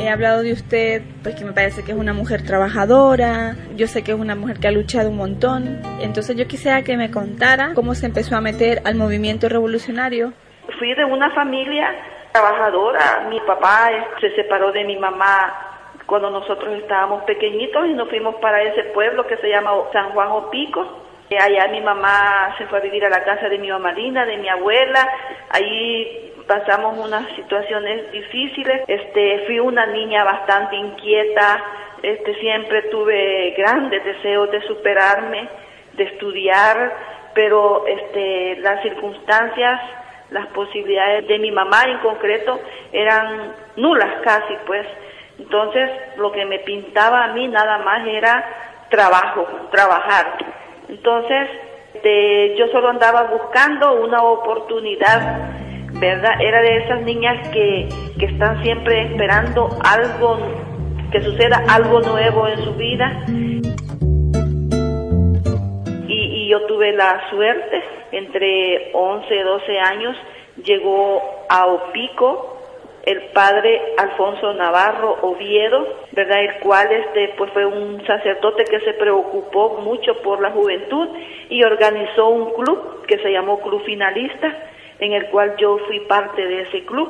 He hablado de usted, pues que me parece que es una mujer trabajadora, yo sé que es una mujer que ha luchado un montón, entonces yo quisiera que me contara cómo se empezó a meter al movimiento revolucionario. Fui de una familia trabajadora, mi papá se separó de mi mamá cuando nosotros estábamos pequeñitos y nos fuimos para ese pueblo que se llama San Juan Opico. Allá mi mamá se fue a vivir a la casa de mi mamá Linda, de mi abuela, ahí pasamos unas situaciones difíciles. Fui una niña bastante inquieta, siempre tuve grandes deseos de superarme, de estudiar, pero las circunstancias, las posibilidades de mi mamá en concreto eran nulas casi, pues. Entonces lo que me pintaba a mí nada más era trabajar. Entonces yo solo andaba buscando una oportunidad, ¿verdad? Era de esas niñas que están siempre esperando algo, que suceda algo nuevo en su vida. Y yo tuve la suerte, entre 11 y 12 años, llegó a Opico el padre Alfonso Navarro Oviedo, ¿verdad? El cual pues fue un sacerdote que se preocupó mucho por la juventud y organizó un club que se llamó Club Finalista, en el cual yo fui parte de ese club.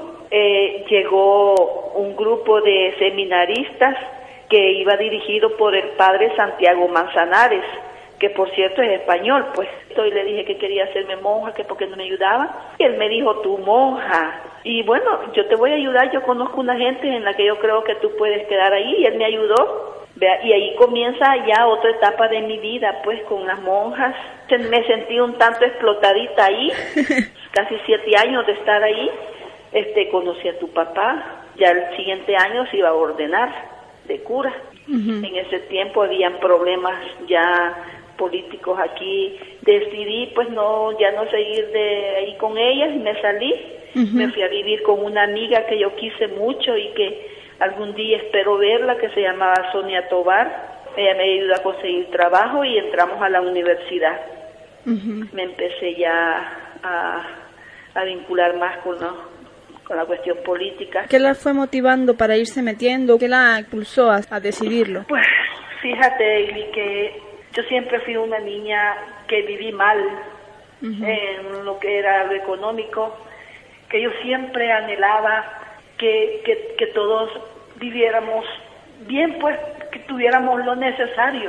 Llegó un grupo de seminaristas que iba dirigido por el padre Santiago Manzanares, que por cierto es español, pues. Y le dije que quería hacerme monja, que porque no me ayudaba. Y él me dijo, tú monja. Y bueno, yo te voy a ayudar, yo conozco una gente en la que yo creo que tú puedes quedar ahí. Y él me ayudó. Y ahí comienza ya otra etapa de mi vida, pues, con las monjas. Me sentí un tanto explotadita ahí, casi 7 años de estar ahí. Conocí a tu papá, ya el siguiente año se iba a ordenar de cura. Uh-huh. En ese tiempo habían problemas ya políticos aquí. Decidí pues ya no seguir de ahí con ellas y me salí. Uh-huh. Me fui a vivir con una amiga que yo quise mucho y que algún día espero verla, que se llamaba Sonia Tobar. Ella me ayudó a conseguir trabajo y entramos a la universidad. Uh-huh. Me empecé ya a vincular más con la cuestión política. ¿Qué la fue motivando para irse metiendo? ¿Qué la impulsó a decidirlo? Pues fíjate, Ili, que yo siempre fui una niña que viví mal. Uh-huh. En lo que era lo económico, que yo siempre anhelaba que todos viviéramos bien, pues que tuviéramos lo necesario.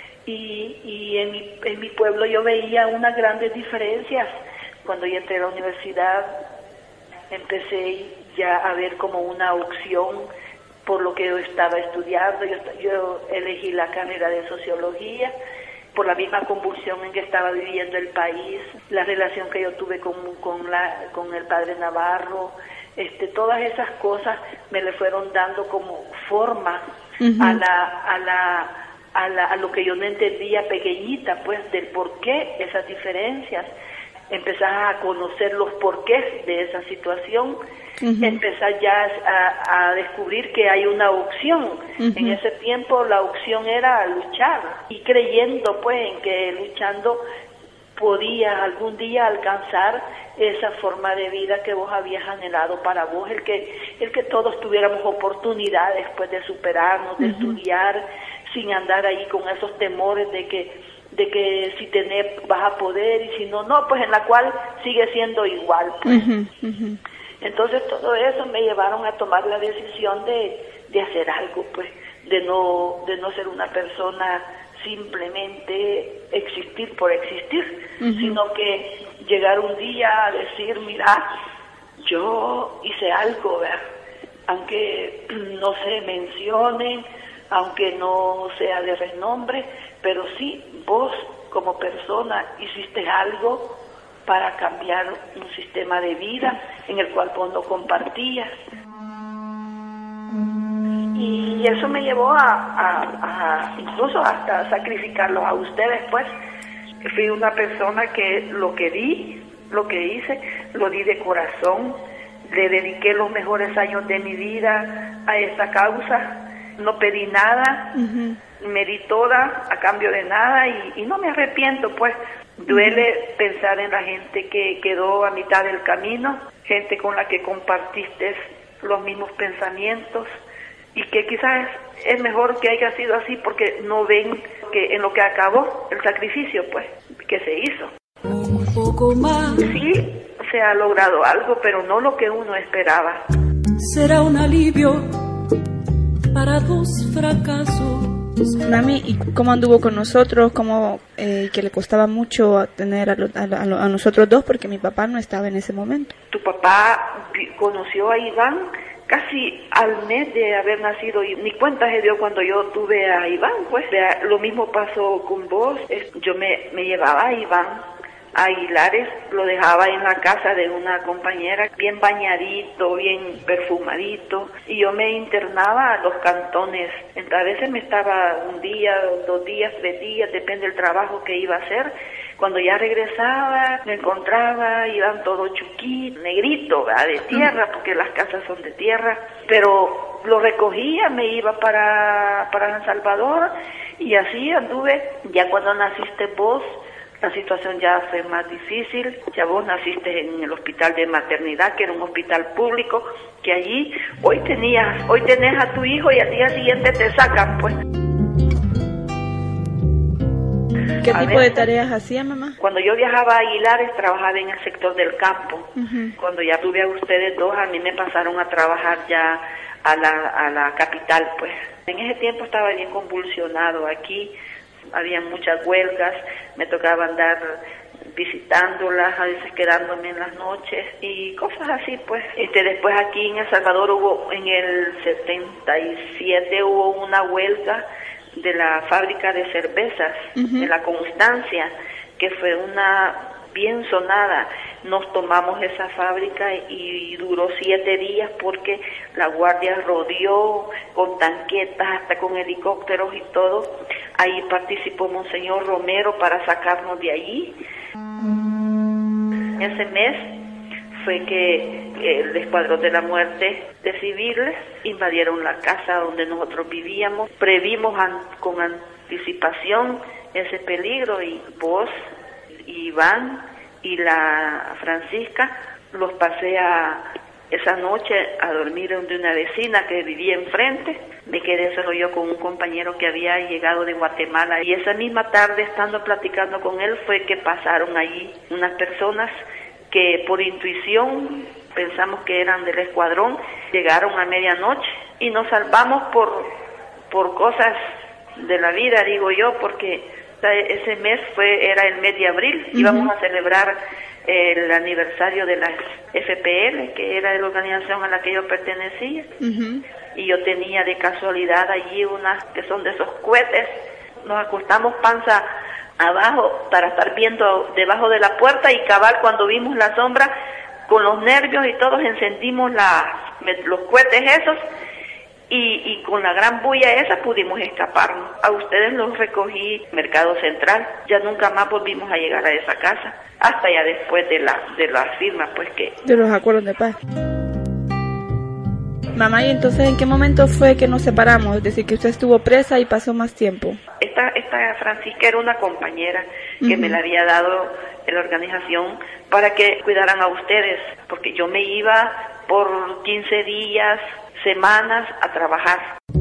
Y en mi pueblo yo veía unas grandes diferencias. Cuando yo entré a la universidad, empecé ya a ver como una opción por lo que yo estaba estudiando. Yo elegí la carrera de sociología por la misma convulsión en que estaba viviendo el país, la relación que yo tuve con el padre Navarro, todas esas cosas me le fueron dando como forma. Uh-huh. a lo que yo no entendía pequeñita, pues, del por qué esas diferencias. Empezar a conocer los porqués de esa situación. Uh-huh. Empezar ya a descubrir que hay una opción. Uh-huh. En ese tiempo la opción era luchar y creyendo pues en que luchando podías algún día alcanzar esa forma de vida que vos habías anhelado para vos, el que todos tuviéramos oportunidades pues de superarnos, de uh-huh. estudiar sin andar ahí con esos temores de que si tenés vas a poder y si no, pues en la cual sigue siendo igual, pues. Uh-huh, uh-huh. Entonces todo eso me llevaron a tomar la decisión de hacer algo, pues, de no ser una persona simplemente existir por existir, uh-huh. sino que llegar un día a decir, mira, yo hice algo, ¿verdad? Aunque no se mencione, aunque no sea de renombre, pero sí, vos como persona hiciste algo para cambiar un sistema de vida en el cual vos no compartías. Y eso me llevó a incluso hasta sacrificarlos a ustedes, pues. Fui una persona que lo que hice, lo di de corazón, le dediqué los mejores años de mi vida a esta causa. No pedí nada, uh-huh. me di toda a cambio de nada y no me arrepiento, pues. Duele uh-huh. pensar en la gente que quedó a mitad del camino, gente con la que compartiste los mismos pensamientos, y que quizás es mejor que haya sido así porque no ven que en lo que acabó el sacrificio pues que se hizo. Un poco más. Sí, se ha logrado algo, pero no lo que uno esperaba. Será un alivio para dos fracasos. Mami, ¿y cómo anduvo con nosotros? ¿Cómo que le costaba mucho tener a nosotros dos? Porque mi papá no estaba en ese momento. Tu papá conoció a Iván casi al mes de haber nacido y ni cuenta se dio cuando yo tuve a Iván, pues. Lo mismo pasó con vos. Yo me llevaba a Iván a Aguilares, lo dejaba en la casa de una compañera, bien bañadito, bien perfumadito, y yo me internaba a los cantones. Entonces, a veces me estaba un día, 2 días, 3 días, depende del trabajo que iba a hacer. Cuando ya regresaba, me encontraba, iban todo chuquito, negrito, ¿verdad? De tierra, porque las casas son de tierra, pero lo recogía, me iba para San Salvador, y así anduve. Ya cuando naciste vos, la situación ya fue más difícil. Ya vos naciste en el hospital de maternidad, que era un hospital público, que allí hoy tenés a tu hijo y al día siguiente te sacan, pues. ¿Qué tipo de tareas hacía, mamá? Cuando yo viajaba a Aguilares, trabajaba en el sector del campo. Cuando ya tuve a ustedes dos, a mí me pasaron a trabajar ya a la capital, pues. En ese tiempo estaba bien convulsionado aquí. Había muchas huelgas, me tocaba andar visitándolas, a veces quedándome en las noches y cosas así, pues. Después aquí en El Salvador en el 77 hubo una huelga de la fábrica de cervezas, de la Constancia, que fue una bien sonada. Nos tomamos esa fábrica y duró 7 días porque la guardia rodeó con tanquetas, hasta con helicópteros y todo. Ahí participó Monseñor Romero para sacarnos de allí. Ese mes fue que el Escuadrón de la Muerte de civiles invadieron la casa donde nosotros vivíamos. Previmos con anticipación ese peligro y vos, Iván y la Francisca los pasé esa noche a dormir donde una vecina que vivía enfrente. Me quedé solo yo con un compañero que había llegado de Guatemala, y esa misma tarde, estando platicando con él, fue que pasaron allí unas personas que por intuición pensamos que eran del escuadrón. Llegaron a medianoche y nos salvamos por cosas de la vida, digo yo, porque ese mes era el mes de abril. Íbamos a celebrar el aniversario de la FPL, que era la organización a la que yo pertenecía, y yo tenía de casualidad allí unas que son de esos cohetes. Nos acostamos panza abajo para estar viendo debajo de la puerta, y cabal cuando vimos la sombra, con los nervios y todos encendimos los cohetes esos, y con la gran bulla esa pudimos escaparnos. A ustedes los recogí Mercado Central, ya nunca más volvimos a llegar a esa casa, hasta ya después de la firma, pues, que de los acuerdos de paz. Mamá, ¿y entonces en qué momento fue que nos separamos? Es decir, que usted estuvo presa y pasó más tiempo. Esta Francisca era una compañera que me la había dado en la organización para que cuidaran a ustedes, porque yo me iba por 15 días, semanas a trabajar,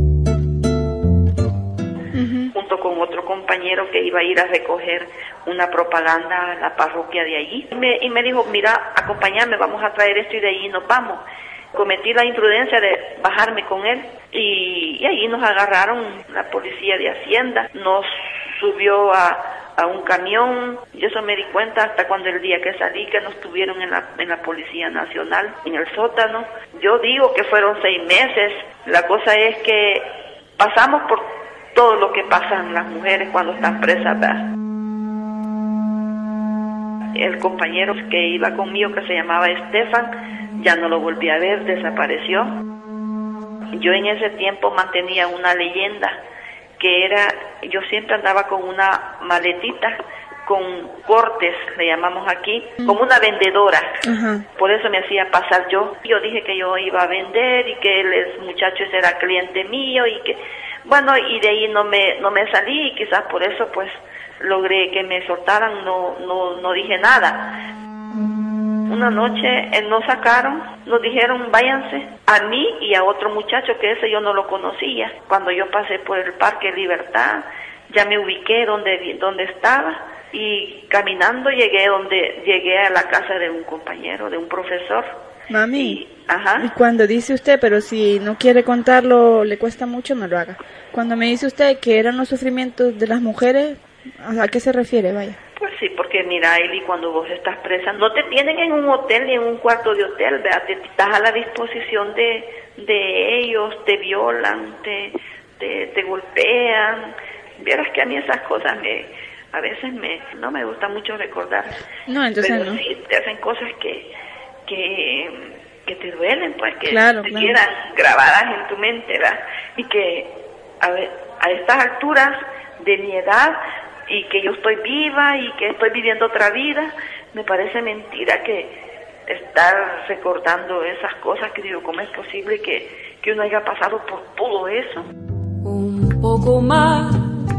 junto con otro compañero que iba a ir a recoger una propaganda a la parroquia de allí. Y me dijo, mira, acompáñame, vamos a traer esto y de allí nos vamos. Cometí la imprudencia de bajarme con él y ahí nos agarraron la policía de Hacienda, nos subió a un camión. Yo eso me di cuenta hasta cuando el día que salí, que nos tuvieron en la Policía Nacional, en el sótano. Yo digo que fueron 6 meses. La cosa es que pasamos por todo lo que pasan las mujeres cuando están presas, ¿verdad? El compañero que iba conmigo, que se llamaba Estefan, ya no lo volví a ver, desapareció. Yo en ese tiempo mantenía una leyenda, que era, yo siempre andaba con una maletita con cortes, le llamamos aquí, como una vendedora. Por eso me hacía pasar yo. Yo dije que yo iba a vender y que el muchacho ese era cliente mío y que, bueno, y de ahí no me salí, y quizás por eso pues logré que me soltaran, no dije nada. Una noche nos sacaron, nos dijeron váyanse, a mí y a otro muchacho que ese yo no lo conocía. Cuando yo pasé por el Parque Libertad, ya me ubiqué donde estaba y caminando llegué a la casa de un compañero, de un profesor. Mami, ajá. Y cuando dice usted, pero si no quiere contarlo, le cuesta mucho, no lo haga. Cuando me dice usted que eran los sufrimientos de las mujeres, ¿a qué se refiere? Vaya. Pues sí, porque mira, Eli, cuando vos estás presa, no te tienen en un hotel ni en un cuarto de hotel, ¿verdad? Te estás a la disposición de ellos, te violan, te golpean. Vieras que a mí esas cosas a veces no me gusta mucho recordar. No, entonces pero no. sí te hacen cosas que te duelen, pues, que te quedan grabadas en tu mente, ¿verdad? Y que a estas alturas de mi edad y que yo estoy viva y que estoy viviendo otra vida, me parece mentira que estar recordando esas cosas, que digo, ¿cómo es posible que uno haya pasado por todo eso? Un poco más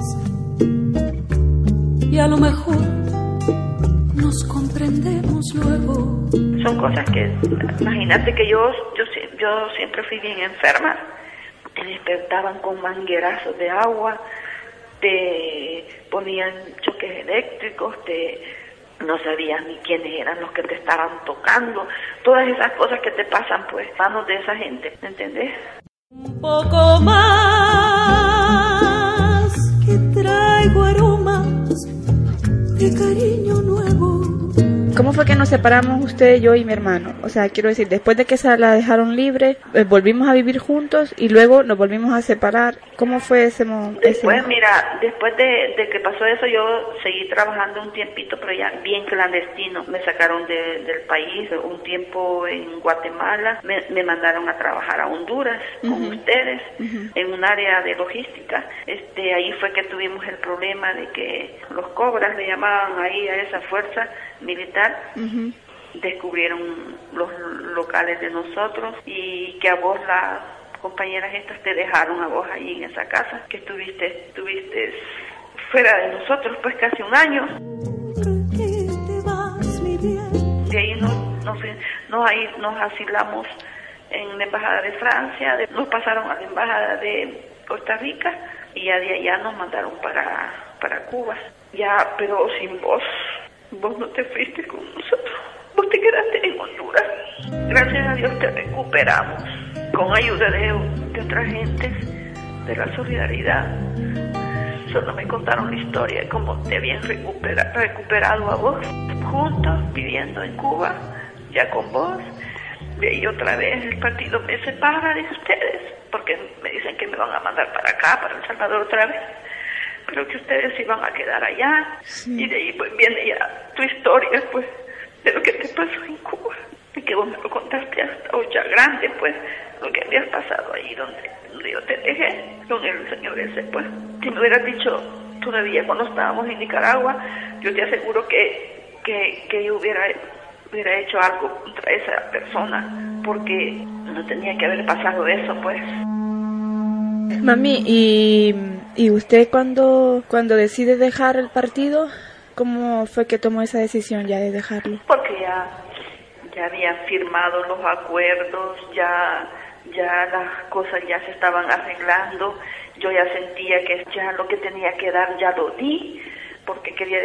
y a lo mejor nos comprendemos luego. Son cosas que, imagínate que yo siempre fui bien enferma. Te despertaban con manguerazos de agua, te ponían choques eléctricos, no sabías ni quiénes eran los que te estaban tocando. Todas esas cosas que te pasan, pues, manos de esa gente, ¿me entendés? Un poco más que traigo aromas de cariño nuevo. ¿Cómo fue que nos separamos usted, yo y mi hermano? O sea, quiero decir, después de que se la dejaron libre, volvimos a vivir juntos y luego nos volvimos a separar. ¿Cómo fue ese momento? Después, mira, después de que pasó eso, yo seguí trabajando un tiempito, pero ya bien clandestino. Me sacaron del país un tiempo en Guatemala, me mandaron a trabajar a Honduras con ustedes en un área de logística. Ahí fue que tuvimos el problema de que los cobras le llamaban ahí a esa fuerza militar. Descubrieron los locales de nosotros y que a vos las compañeras estas te dejaron a vos ahí en esa casa, que estuviste fuera de nosotros pues casi un año. De ahí nos asilamos en la embajada de Francia, nos pasaron a la embajada de Costa Rica y ya de allá nos mandaron para Cuba. Ya, pero sin vos. Vos no te fuiste con nosotros, vos te quedaste en Honduras. Gracias a Dios te recuperamos, con ayuda de otras gentes, de la solidaridad. Solo me contaron la historia de cómo te habían recuperado a vos, juntos, viviendo en Cuba, ya con vos. De ahí otra vez el partido me separa de ustedes, porque me dicen que me van a mandar para acá, para El Salvador otra vez. Pero que ustedes iban a quedar allá, y de ahí pues viene ya tu historia, pues, de lo que te pasó en Cuba, y que vos me lo contaste hasta hoy ya grande, pues, lo que habías pasado ahí donde yo te dejé, con el señor ese, pues. Si me hubieras dicho todavía cuando estábamos en Nicaragua, yo te aseguro que yo hubiera hecho algo contra esa persona, porque no tenía que haber pasado eso, pues. Mami, ¿y usted cuando decide dejar el partido, cómo fue que tomó esa decisión ya de dejarlo? Porque ya habían firmado los acuerdos, ya las cosas ya se estaban arreglando, yo ya sentía que ya lo que tenía que dar ya lo di, porque quería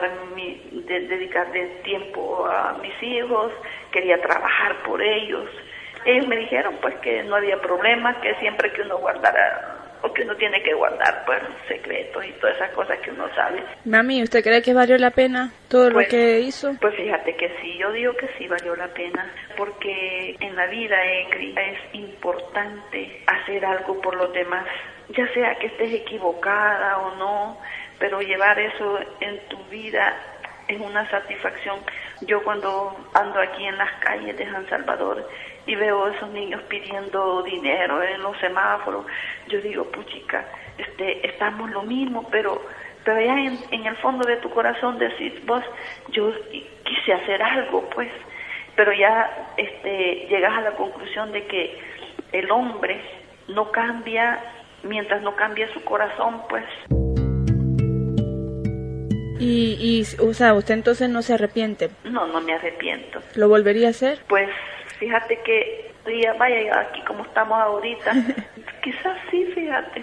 dedicarle tiempo a mis hijos, quería trabajar por ellos. Ellos me dijeron pues que no había problema, que siempre que uno guardara, o que uno tiene que guardar pues secretos y todas esas cosas que uno sabe. Mami, ¿usted cree que valió la pena todo lo que hizo? Pues fíjate que sí, yo digo que sí valió la pena, porque en la vida, Ecri, es importante hacer algo por los demás, ya sea que estés equivocada o no, pero llevar eso en tu vida es una satisfacción. Yo cuando ando aquí en las calles de San Salvador y veo a esos niños pidiendo dinero en los semáforos, yo digo, puchica, estamos lo mismo, pero ya en el fondo de tu corazón decís, vos, yo quise hacer algo, pues, pero ya llegas a la conclusión de que el hombre no cambia mientras no cambie su corazón, pues. O sea, usted entonces no se arrepiente. No, no me arrepiento. ¿Lo volvería a hacer? Pues fíjate que vaya aquí como estamos ahorita, quizás sí, fíjate.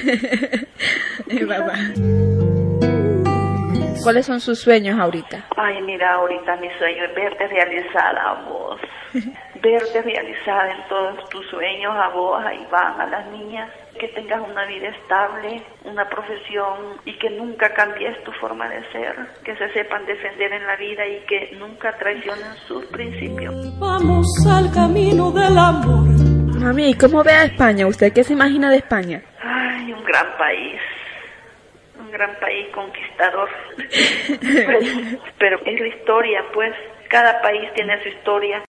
Mamá. ¿Cuáles son sus sueños ahorita? Ay, mira, ahorita mi sueño es verte realizada a vos. Verte realizada en todos tus sueños, a vos, a Iván, a las niñas. Que tengas una vida estable, una profesión y que nunca cambies tu forma de ser. Que se sepan defender en la vida y que nunca traicionen sus principios. Vamos al camino del amor. Mami, ¿y cómo ve a España? ¿Usted qué se imagina de España? Ay, un gran país conquistador. pero es la historia, pues, cada país tiene su historia.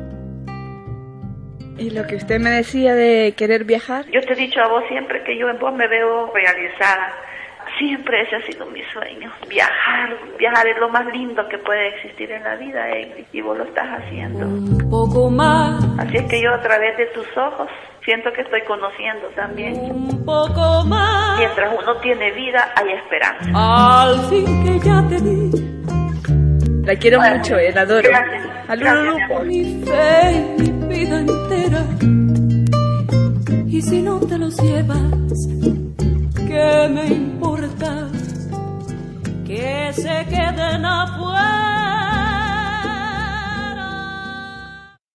¿Y lo que usted me decía de querer viajar? Yo te he dicho a vos siempre que yo en vos me veo realizada. Siempre ese ha sido mi sueño. Viajar es lo más lindo que puede existir en la vida, y vos lo estás haciendo. Un poco más. Así es que yo a través de tus ojos siento que estoy conociendo también. Un poco más. Mientras uno tiene vida, hay esperanza. Al fin que ya te di. La quiero mucho, la adoro. Gracias. Gracias, Mi fe, mi vida entera. Y si no te los llevas, ¿qué me importa? Que se queden afuera.